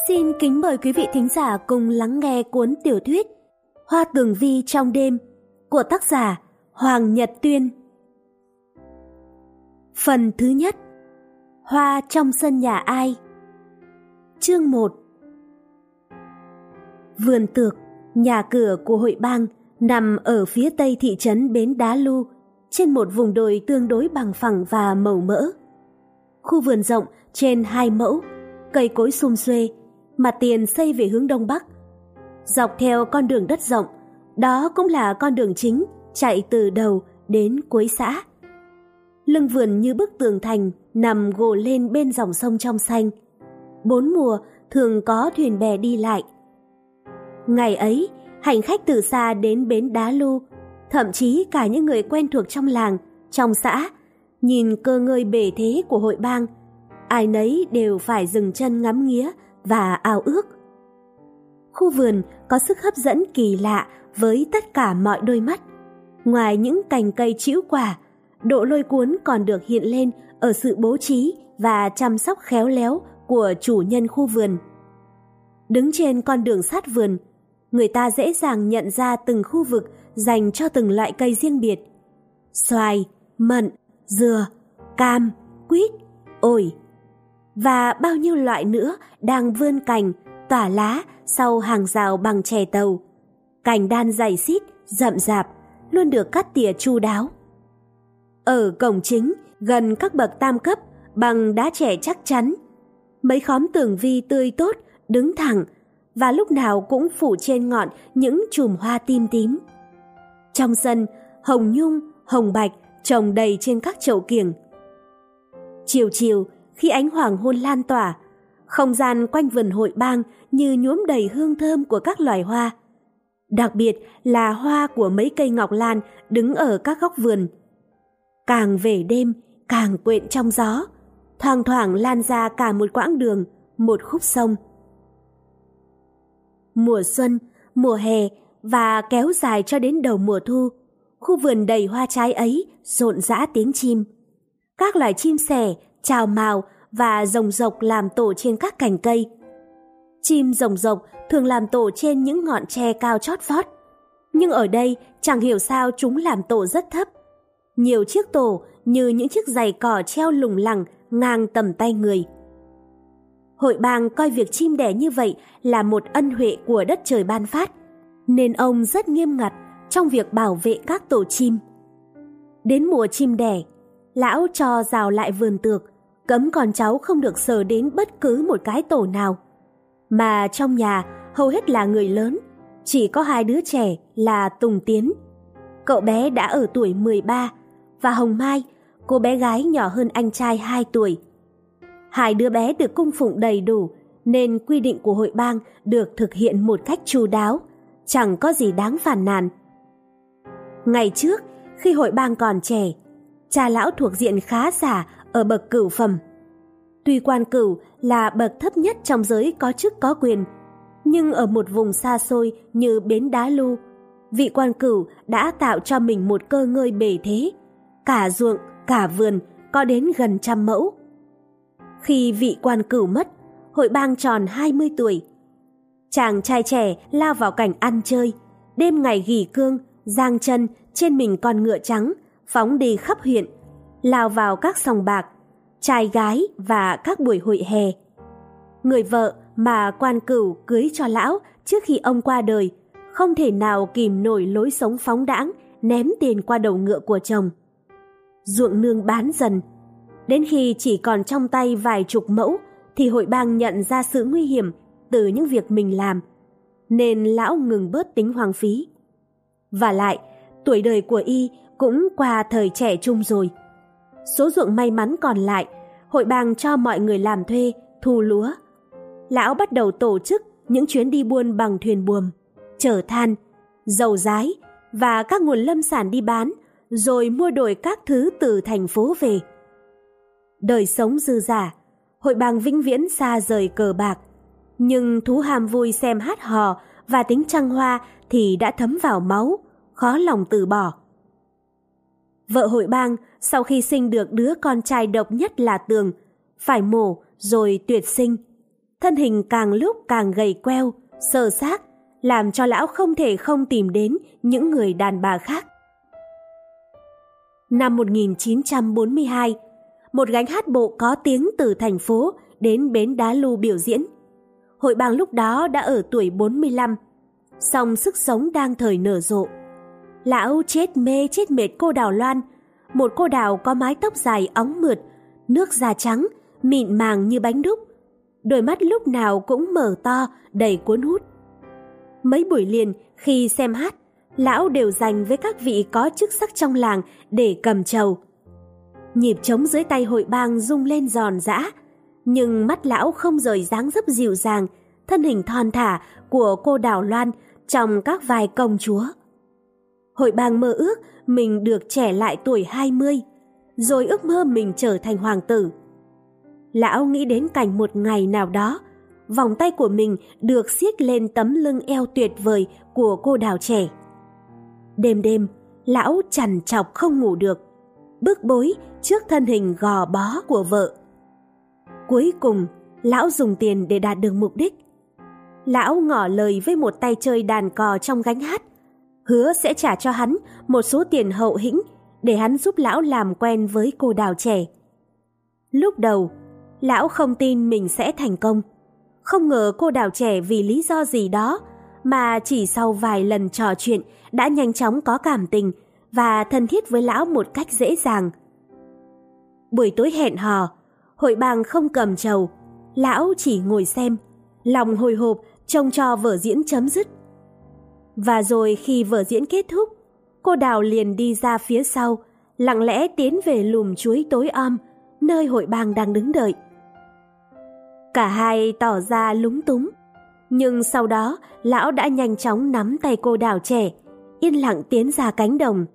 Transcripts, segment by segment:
Xin kính mời quý vị thính giả cùng lắng nghe cuốn tiểu thuyết Hoa Tường Vi trong đêm của tác giả Hoàng Nhật Tuyên. Phần thứ nhất, Hoa trong sân nhà ai. Chương 1. Vườn tược, nhà cửa của hội bang nằm ở phía tây thị trấn Bến Đá Lu, trên một vùng đồi tương đối bằng phẳng và màu mỡ. Khu vườn rộng trên 2 mẫu, cây cối sum xuê, mặt tiền xây về hướng đông bắc. Dọc theo con đường đất rộng, đó cũng là con đường chính chạy từ đầu đến cuối xã. Lưng vườn như bức tường thành nằm gồ lên bên dòng sông trong xanh. 4 mùa thường có thuyền bè đi lại. Ngày ấy, hành khách từ xa đến Bến Đá Lu, thậm chí cả những người quen thuộc trong làng, trong xã, nhìn cơ ngơi bề thế của hội bang, ai nấy đều phải dừng chân ngắm nghía và ao ước. Khu vườn có sức hấp dẫn kỳ lạ với tất cả mọi đôi mắt. Ngoài những cành cây trĩu quả, độ lôi cuốn còn được hiện lên ở sự bố trí và chăm sóc khéo léo của chủ nhân khu vườn. Đứng trên con đường sát vườn, người ta dễ dàng nhận ra từng khu vực dành cho từng loại cây riêng biệt. Xoài, mận, dừa, cam, quýt, ổi và bao nhiêu loại nữa đang vươn cành, tỏa lá sau hàng rào bằng chè tàu. Cành đan dày xít, rậm rạp, luôn được cắt tỉa chu đáo. Ở cổng chính, gần các bậc tam cấp bằng đá chẻ chắc chắn, mấy khóm tường vi tươi tốt đứng thẳng và lúc nào cũng phủ trên ngọn những chùm hoa tím tím. Trong sân, hồng nhung, hồng bạch trồng đầy trên các chậu kiểng. Chiều chiều, khi ánh hoàng hôn lan tỏa, không gian quanh vườn hội bang như nhuốm đầy hương thơm của các loài hoa. Đặc biệt là hoa của mấy cây ngọc lan đứng ở các góc vườn. Càng về đêm, càng quện trong gió, thoang thoảng lan ra cả một quãng đường, một khúc sông. Mùa xuân, mùa hè và kéo dài cho đến đầu mùa thu, khu vườn đầy hoa trái ấy rộn rã tiếng chim. Các loài chim sẻ, chào mào và rồng rộc làm tổ trên các cành cây. Chim rồng rộc thường làm tổ trên những ngọn tre cao chót vót, nhưng ở đây chẳng hiểu sao chúng làm tổ rất thấp. Nhiều chiếc tổ như những chiếc giày cỏ treo lủng lẳng ngang tầm tay người. Hội bang coi việc chim đẻ như vậy là một ân huệ của đất trời ban phát, nên ông rất nghiêm ngặt trong việc bảo vệ các tổ chim. Đến mùa chim đẻ, lão cho rào lại vườn tược, cấm con cháu không được sờ đến bất cứ một cái tổ nào. Mà trong nhà hầu hết là người lớn, chỉ có 2 đứa trẻ là Tùng Tiến. Cậu bé đã ở tuổi 13 và Hồng Mai, cô bé gái nhỏ hơn anh trai 2 tuổi. 2 đứa bé được cung phụng đầy đủ nên quy định của hội bang được thực hiện một cách chu đáo, chẳng có gì đáng phàn nàn. Ngày trước, khi hội bang còn trẻ, cha lão thuộc diện khá giả ở bậc cửu phẩm. Tuy quan cửu là bậc thấp nhất trong giới có chức có quyền, nhưng ở một vùng xa xôi như Bến Đá Lu, vị quan cửu đã tạo cho mình một cơ ngơi bề thế, cả ruộng, cả vườn có đến gần 100 mẫu. Khi vị quan cửu mất, hội bang tròn 20 tuổi. Chàng trai trẻ lao vào cảnh ăn chơi, đêm ngày ghì cương, giang chân trên mình con ngựa trắng, phóng đi khắp huyện, lao vào các sòng bạc, trai gái và các buổi hội hè. Người vợ mà quan cửu cưới cho lão trước khi ông qua đời không thể nào kìm nổi lối sống phóng đãng, ném tiền qua đầu ngựa của chồng. Ruộng nương bán dần, đến khi chỉ còn trong tay vài chục mẫu thì hội bang nhận ra sự nguy hiểm từ những việc mình làm, nên lão ngừng bớt tính hoang phí. Và lại, tuổi đời của y cũng qua thời trẻ trung rồi. Số ruộng may mắn còn lại, hội bang cho mọi người làm thuê, thu lúa. Lão bắt đầu tổ chức những chuyến đi buôn bằng thuyền buồm, chở than, dầu rái và các nguồn lâm sản đi bán, rồi mua đổi các thứ từ thành phố về. Đời sống dư dả, hội bang vĩnh viễn xa rời cờ bạc, nhưng thú ham vui xem hát hò và tính trăng hoa thì đã thấm vào máu, khó lòng từ bỏ. Vợ hội bang sau khi sinh được đứa con trai độc nhất là Tường, phải mổ rồi tuyệt sinh. thân hình càng lúc càng gầy queo, xơ xác, làm cho lão không thể không tìm đến những người đàn bà khác. Năm 1942, một gánh hát bộ có tiếng từ thành phố đến bến Đá Lu biểu diễn. Hội bang lúc đó đã ở tuổi 45, song sức sống đang thời nở rộ. Lão chết mê chết mệt cô Đào Loan, một cô đào có mái tóc dài óng mượt, nước da trắng, mịn màng như bánh đúc. Đôi mắt lúc nào cũng mở to, đầy cuốn hút. Mấy buổi liền khi xem hát, lão đều dành với các vị có chức sắc trong làng để cầm trầu. Nhịp trống dưới tay hội bang rung lên giòn giã, nhưng mắt lão không rời dáng dấp dịu dàng, thân hình thon thả của cô Đào Loan trong các vai công chúa. Hội bang mơ ước mình được trẻ lại tuổi 20, rồi ước mơ mình trở thành hoàng tử. Lão nghĩ đến cảnh một ngày nào đó, vòng tay của mình được siết lên tấm lưng eo tuyệt vời của cô đào trẻ. Đêm đêm, lão trằn trọc không ngủ được, bức bối trước thân hình gò bó của vợ. Cuối cùng, lão dùng tiền để đạt được mục đích. Lão ngỏ lời với một tay chơi đàn cò trong gánh hát, hứa sẽ trả cho hắn một số tiền hậu hĩnh để hắn giúp lão làm quen với cô đào trẻ. Lúc đầu, lão không tin mình sẽ thành công. Không ngờ cô đào trẻ vì lý do gì đó mà chỉ sau vài lần trò chuyện đã nhanh chóng có cảm tình và thân thiết với lão một cách dễ dàng. Buổi tối hẹn hò, hội bang không cầm trầu, lão chỉ ngồi xem, lòng hồi hộp trông cho vở diễn chấm dứt. Và rồi khi vở diễn kết thúc, cô đào liền đi ra phía sau, lặng lẽ tiến về lùm chuối tối om, nơi hội bang đang đứng đợi. Cả hai tỏ ra lúng túng, nhưng sau đó lão đã nhanh chóng nắm tay cô đào trẻ, yên lặng tiến ra cánh đồng.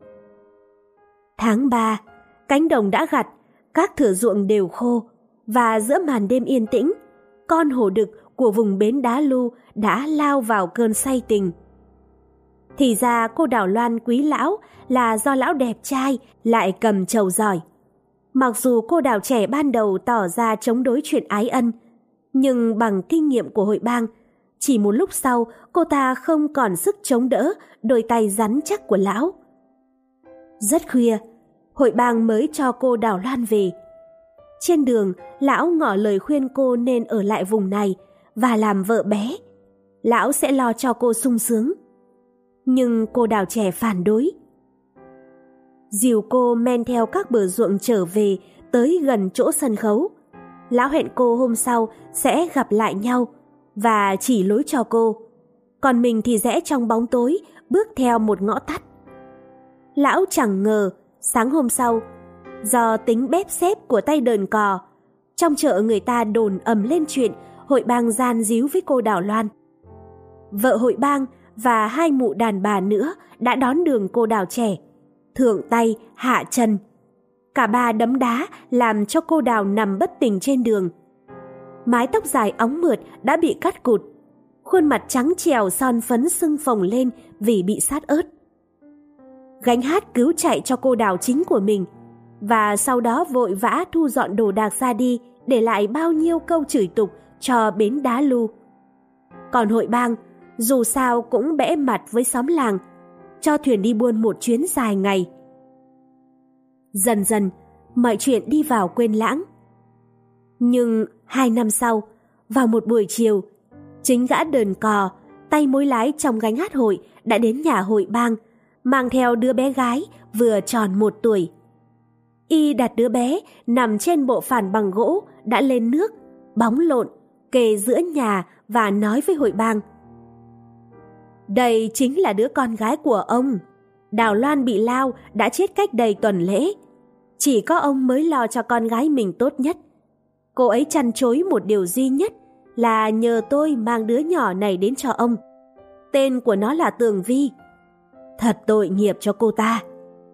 Tháng 3, cánh đồng đã gặt, các thửa ruộng đều khô, và giữa màn đêm yên tĩnh, con hổ đực của vùng bến Đá Lu đã lao vào cơn say tình. Thì ra cô Đào Loan quý lão là do lão đẹp trai lại cầm trầu giỏi. Mặc dù cô đào trẻ ban đầu tỏ ra chống đối chuyện ái ân, nhưng bằng kinh nghiệm của hội bang, chỉ một lúc sau cô ta không còn sức chống đỡ đôi tay rắn chắc của lão. Rất khuya, hội bang mới cho cô Đào Loan về. Trên đường, lão ngỏ lời khuyên cô nên ở lại vùng này và làm vợ bé. Lão sẽ lo cho cô sung sướng. Nhưng cô đào trẻ phản đối. Dìu cô men theo các bờ ruộng trở về tới gần chỗ sân khấu. Lão hẹn cô hôm sau sẽ gặp lại nhau và chỉ lối cho cô. Còn mình thì rẽ trong bóng tối bước theo một ngõ tắt. Lão chẳng ngờ sáng hôm sau, do tính bếp xếp của tay đờn cò, trong chợ người ta đồn ầm lên chuyện hội bang gian díu với cô Đào Loan. Vợ hội bang và hai mụ đàn bà nữa đã đón đường cô đào trẻ, thượng tay hạ chân. Cả ba đấm đá làm cho cô đào nằm bất tỉnh trên đường. Mái tóc dài óng mượt đã bị cắt cụt, khuôn mặt trắng trẻo son phấn sưng phồng lên vì bị sát ớt. Gánh hát cứu chạy cho cô đào chính của mình, và sau đó vội vã thu dọn đồ đạc ra đi, để lại bao nhiêu câu chửi tục cho bến Đá Lu. Còn hội bang dù sao cũng bẽ mặt với xóm làng, cho thuyền đi buôn một chuyến dài ngày. Dần dần, mọi chuyện đi vào quên lãng. Nhưng 2 năm sau, vào một buổi chiều, chính gã đờn cò, tay mối lái trong gánh hát hội đã đến nhà hội bang, mang theo đứa bé gái vừa tròn 1 tuổi. Y đặt đứa bé nằm trên bộ phản bằng gỗ đã lên nước, bóng lộn, kề giữa nhà và nói với hội bang: "Đây chính là đứa con gái của ông. Đào Loan bị lao đã chết cách đây tuần lễ. Chỉ có ông mới lo cho con gái mình tốt nhất. Cô ấy trăn trối một điều duy nhất là nhờ tôi mang đứa nhỏ này đến cho ông. Tên của nó là Tường Vi. Thật tội nghiệp cho cô ta."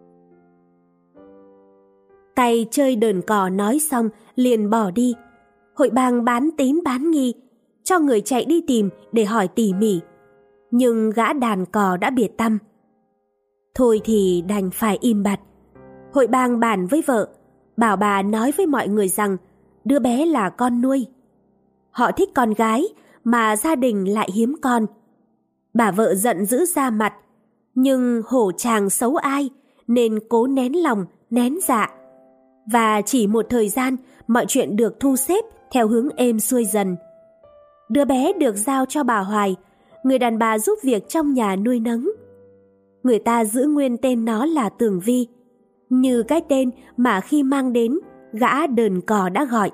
Tay chơi đờn cò nói xong liền bỏ đi. Hội bang bán tín bán nghi, cho người chạy đi tìm để hỏi tỉ mỉ. Nhưng gã đàn cò đã biệt tăm. Thôi thì đành phải im bặt. Hội bang bàn với vợ, bảo bà nói với mọi người rằng đứa bé là con nuôi. Họ thích con gái, mà gia đình lại hiếm con. Bà vợ giận dữ ra mặt, nhưng hổ chàng xấu ai, nên cố nén lòng, nén dạ. Và chỉ một thời gian, mọi chuyện được thu xếp theo hướng êm xuôi dần. Đứa bé được giao cho bà Hoài, người đàn bà giúp việc trong nhà nuôi nấng. Người ta giữ nguyên tên nó là Tường Vi, như cái tên mà khi mang đến, gã đờn cò đã gọi.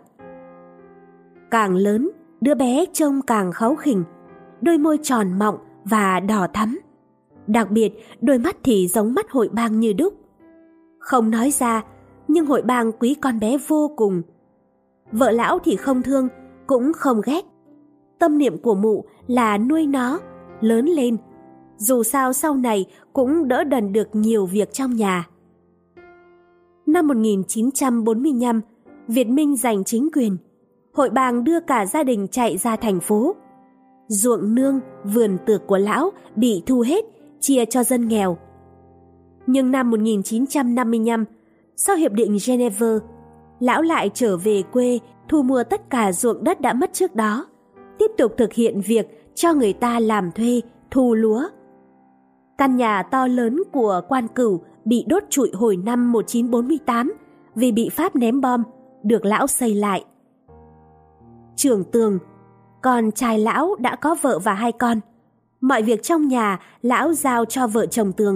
Càng lớn, đứa bé trông càng kháu khỉnh, đôi môi tròn mọng và đỏ thắm. Đặc biệt, đôi mắt thì giống mắt Hội Bang như đúc. Không nói ra, nhưng Hội Bang quý con bé vô cùng. Vợ lão thì không thương, cũng không ghét. Tâm niệm của mụ là nuôi nó lớn lên, dù sao sau này cũng đỡ đần được nhiều việc trong nhà. Năm 1945, Việt Minh giành chính quyền. Hội Bang đưa cả gia đình chạy ra thành phố. Ruộng nương, vườn tược của lão bị thu hết, chia cho dân nghèo. Nhưng năm 1955, sau Hiệp định Geneva, lão lại trở về quê thu mua tất cả ruộng đất đã mất trước đó, tiếp tục thực hiện việc cho người ta làm thuê, thu lúa. Căn nhà to lớn của Quan Cửu bị đốt trụi hồi năm 1948 vì bị Pháp ném bom, được lão xây lại. Trưởng Tường, con trai lão đã có vợ và 2 con. Mọi việc trong nhà lão giao cho vợ chồng Tường.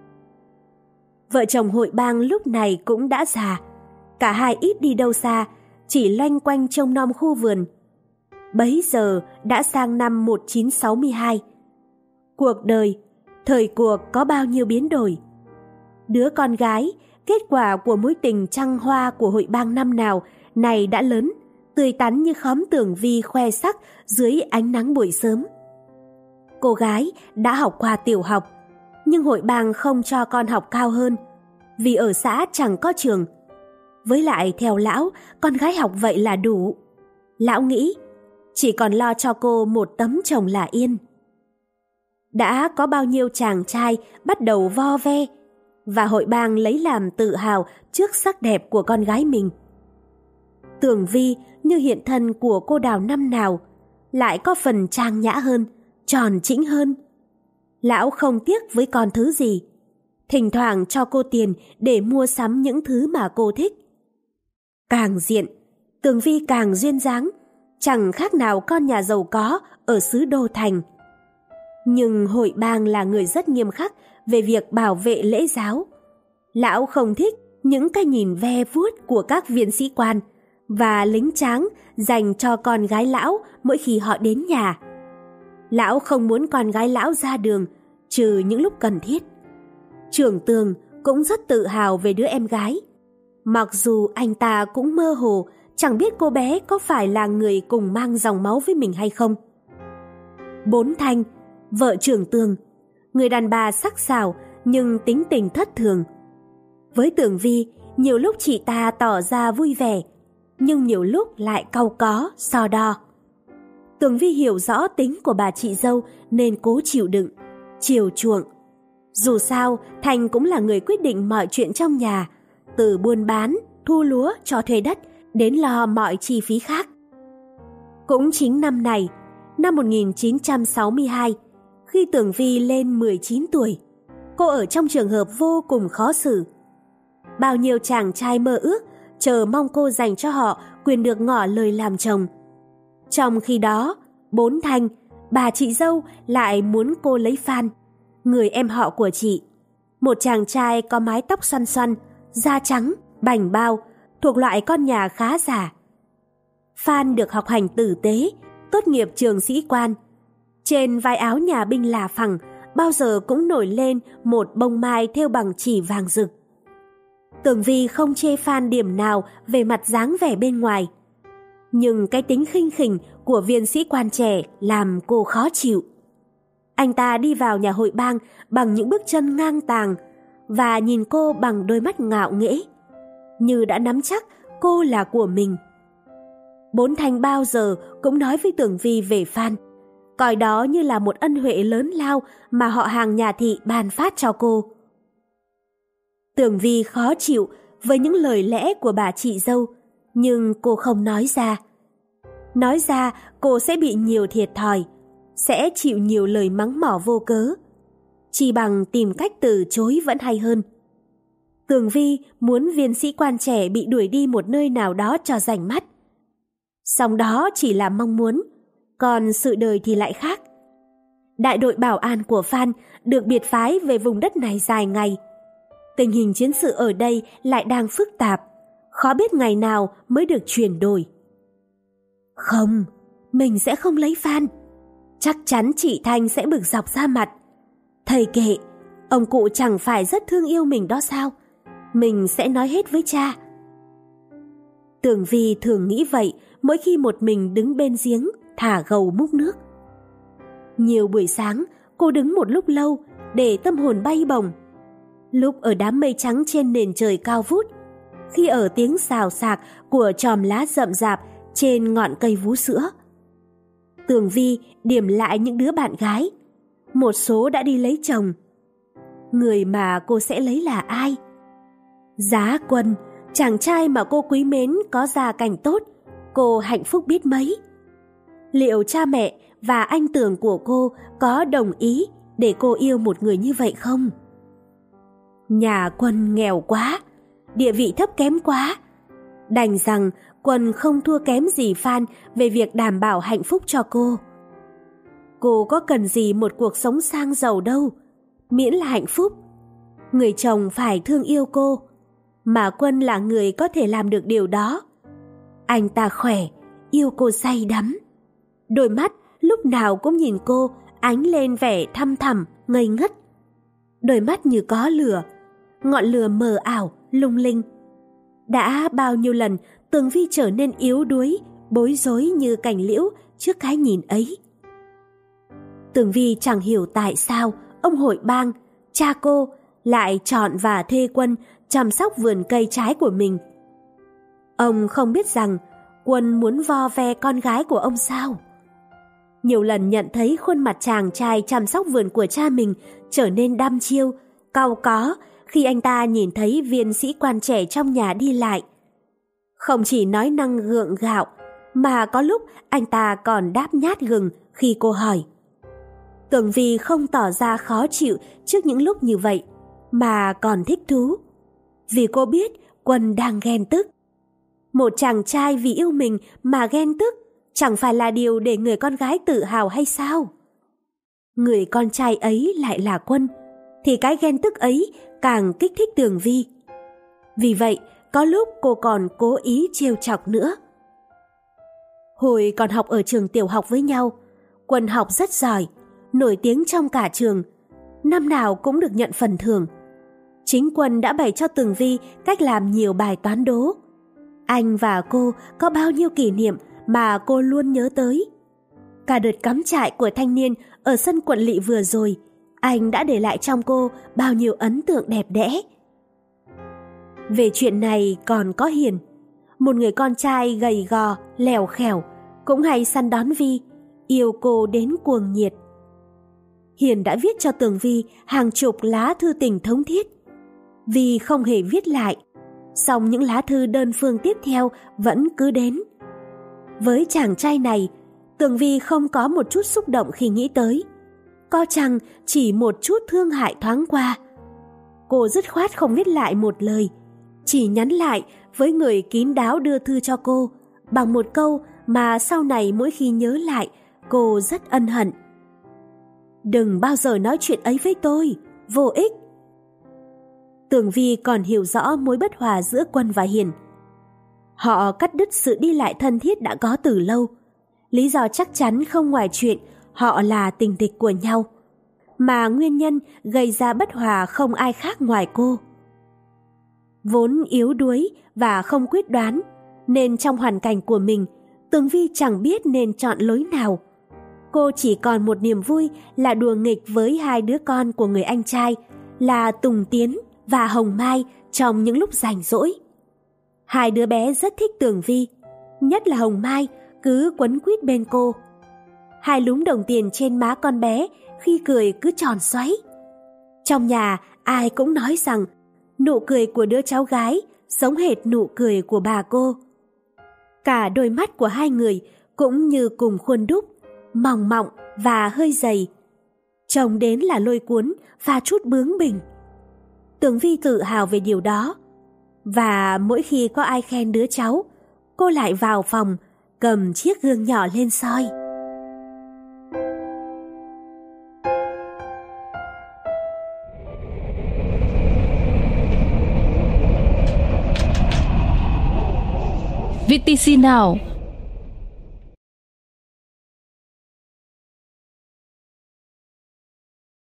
Vợ chồng Hội Bang lúc này cũng đã già, cả hai ít đi đâu xa, chỉ loanh quanh trông nom khu vườn. Bấy giờ đã sang năm 1962. Cuộc đời, thời cuộc có bao nhiêu biến đổi. Đứa con gái, kết quả của mối tình trăng hoa của Hội Bang năm nào, này đã lớn, tươi tắn như khóm Tường Vi khoe sắc dưới ánh nắng buổi sớm. Cô gái đã học qua tiểu học, nhưng Hội Bang không cho con học cao hơn, vì ở xã chẳng có trường. Với lại theo lão, con gái học vậy là đủ. Lão nghĩ, chỉ còn lo cho cô một tấm chồng là yên. Đã có bao nhiêu chàng trai bắt đầu vo ve, và Hội Bang lấy làm tự hào trước sắc đẹp của con gái mình. Tường Vi như hiện thân của cô đào năm nào, lại có phần trang nhã hơn, tròn chỉnh hơn. Lão không tiếc với con thứ gì, thỉnh thoảng cho cô tiền để mua sắm những thứ mà cô thích. Càng diện, Tường Vi càng duyên dáng, chẳng khác nào con nhà giàu có ở xứ Đô Thành. Nhưng Hội Bang là người rất nghiêm khắc về việc bảo vệ lễ giáo. Lão không thích những cái nhìn ve vuốt của các viên sĩ quan và lính tráng dành cho con gái lão mỗi khi họ đến nhà. Lão không muốn con gái lão ra đường, trừ những lúc cần thiết. Trưởng Tường cũng rất tự hào về đứa em gái, mặc dù anh ta cũng mơ hồ chẳng biết cô bé có phải là người cùng mang dòng máu với mình hay không. Bốn Thanh, vợ trưởng Tường, người đàn bà sắc sảo nhưng tính tình thất thường. Với Tường Vi, nhiều lúc chị ta tỏ ra vui vẻ, nhưng nhiều lúc lại cau có, so đo. Tường Vi hiểu rõ tính của bà chị dâu nên cố chịu đựng, chiều chuộng. Dù sao, Thành cũng là người quyết định mọi chuyện trong nhà, từ buôn bán, thu lúa, cho thuê đất, đến lo mọi chi phí khác. Cũng chính năm này, năm 1962, khi Tường Vi lên 19 tuổi, cô ở trong trường hợp vô cùng khó xử. Bao nhiêu chàng trai mơ ước, chờ mong cô dành cho họ quyền được ngỏ lời làm chồng. Trong khi đó, Bốn Thanh, bà chị dâu lại muốn cô lấy Phan, người em họ của chị, một chàng trai có mái tóc xoăn xoăn, da trắng, bảnh bao, thuộc loại con nhà khá giả. Phan được học hành tử tế, tốt nghiệp trường sĩ quan. Trên vai áo nhà binh là phẳng, bao giờ cũng nổi lên một bông mai thêu bằng chỉ vàng rực. Tường Vi không chê Phan điểm nào về mặt dáng vẻ bên ngoài, nhưng cái tính khinh khỉnh của viên sĩ quan trẻ làm cô khó chịu. Anh ta đi vào nhà Hội Bang bằng những bước chân ngang tàng và nhìn cô bằng đôi mắt ngạo nghễ, như đã nắm chắc cô là của mình. Bốn Thanh bao giờ cũng nói với Tường Vi về Phan, coi đó như là một ân huệ lớn lao mà họ hàng nhà thị ban phát cho cô. Tường Vi khó chịu với những lời lẽ của bà chị dâu, nhưng cô không nói ra. Nói ra cô sẽ bị nhiều thiệt thòi, sẽ chịu nhiều lời mắng mỏ vô cớ. Chỉ bằng tìm cách từ chối vẫn hay hơn. Tường Vi muốn viên sĩ quan trẻ bị đuổi đi một nơi nào đó cho rảnh mắt. Song đó chỉ là mong muốn, còn sự đời thì lại khác. Đại đội bảo an của Phan được biệt phái về vùng đất này dài ngày. Tình hình chiến sự ở đây lại đang phức tạp, khó biết ngày nào mới được chuyển đổi. Không, mình sẽ không lấy Phan. Chắc chắn chị Thanh sẽ bực dọc ra mặt. Thầy kệ, ông cụ chẳng phải rất thương yêu mình đó sao? Mình sẽ nói hết với cha. Tường Vi thường nghĩ vậy mỗi khi một mình đứng bên giếng thả gầu múc nước. Nhiều buổi sáng cô đứng một lúc lâu để tâm hồn bay bổng. Lúc ở đám mây trắng trên nền trời cao vút, khi ở tiếng xào xạc của chòm lá rậm rạp trên ngọn cây vú sữa. Tường Vi điểm lại những đứa bạn gái. Một số đã đi lấy chồng. Người mà cô sẽ lấy là ai? Giá Quân, chàng trai mà cô quý mến có gia cảnh tốt, cô hạnh phúc biết mấy. Liệu cha mẹ và anh Tường của cô có đồng ý để cô yêu một người như vậy không? Nhà Quân nghèo quá, địa vị thấp kém quá. Đành rằng Quân không thua kém gì Phan về việc đảm bảo hạnh phúc cho cô. Cô có cần gì một cuộc sống sang giàu đâu, miễn là hạnh phúc. Người chồng phải thương yêu cô, mà Quân là người có thể làm được điều đó. Anh ta khỏe, yêu cô say đắm. Đôi mắt lúc nào cũng nhìn cô ánh lên vẻ thăm thẳm, ngây ngất. Đôi mắt như có lửa, ngọn lửa mờ ảo, lung linh. Đã bao nhiêu lần Tường Vi trở nên yếu đuối, bối rối như cành liễu trước cái nhìn ấy. Tường Vi chẳng hiểu tại sao ông hội bang, cha cô, lại chọn và thuê Quân chăm sóc vườn cây trái của mình. Ông không biết rằng Quân muốn vo ve con gái của ông sao? Nhiều lần nhận thấy khuôn mặt chàng trai chăm sóc vườn của cha mình trở nên đăm chiêu, cau có khi anh ta nhìn thấy viên sĩ quan trẻ trong nhà đi lại. Không chỉ nói năng gượng gạo, mà có lúc anh ta còn đáp nhát gừng khi cô hỏi. Tường Vi không tỏ ra khó chịu trước những lúc như vậy, mà còn thích thú. Vì cô biết Quân đang ghen tức. Một chàng trai vì yêu mình mà ghen tức chẳng phải là điều để người con gái tự hào hay sao? Người con trai ấy lại là Quân, thì cái ghen tức ấy càng kích thích Tường Vi. Vì vậy, có lúc cô còn cố ý trêu chọc nữa. Hồi còn học ở trường tiểu học với nhau, Quân học rất giỏi, nổi tiếng trong cả trường, năm nào cũng được nhận phần thưởng. Chính Quân đã bày cho Tường Vi cách làm nhiều bài toán đố. Anh và cô có bao nhiêu kỷ niệm mà cô luôn nhớ tới. Cả đợt cắm trại của thanh niên ở sân Quận Lỵ vừa rồi, anh đã để lại trong cô bao nhiêu ấn tượng đẹp đẽ. Về chuyện này còn có Hiền, một người con trai gầy gò, lèo khèo, cũng hay săn đón Vi, yêu cô đến cuồng nhiệt. Hiền đã viết cho Tường Vi hàng chục lá thư tình thống thiết. Vi không hề viết lại, song những lá thư đơn phương tiếp theo vẫn cứ đến. Với chàng trai này, Tường Vi không có một chút xúc động khi nghĩ tới, có chăng chỉ một chút thương hại thoáng qua. Cô dứt khoát không viết lại một lời, chỉ nhắn lại với người kín đáo đưa thư cho cô bằng một câu mà sau này mỗi khi nhớ lại cô rất ân hận. Đừng bao giờ nói chuyện ấy với tôi, vô ích. Tường Vi còn hiểu rõ mối bất hòa giữa Quân và Hiền. Họ cắt đứt sự đi lại thân thiết đã có từ lâu. Lý do chắc chắn không ngoài chuyện họ là tình địch của nhau, mà nguyên nhân gây ra bất hòa không ai khác ngoài cô. Vốn yếu đuối và không quyết đoán, nên trong hoàn cảnh của mình, Tường Vi chẳng biết nên chọn lối nào. Cô chỉ còn một niềm vui là đùa nghịch với hai đứa con của người anh trai là Tùng Tiến và Hồng Mai trong những lúc rảnh rỗi. Hai đứa bé rất thích Tường Vi, nhất là Hồng Mai cứ quấn quýt bên cô. Hai lúm đồng tiền trên má con bé khi cười cứ tròn xoáy. Trong nhà ai cũng nói rằng nụ cười của đứa cháu gái giống hệt nụ cười của bà cô. Cả đôi mắt của hai người cũng như cùng khuôn đúc, mỏng mọng và hơi dày. Trông đến là lôi cuốn và chút bướng bỉnh. Tường Vi tự hào về điều đó. Và mỗi khi có ai khen đứa cháu, cô lại vào phòng, cầm chiếc gương nhỏ lên soi. VTC Now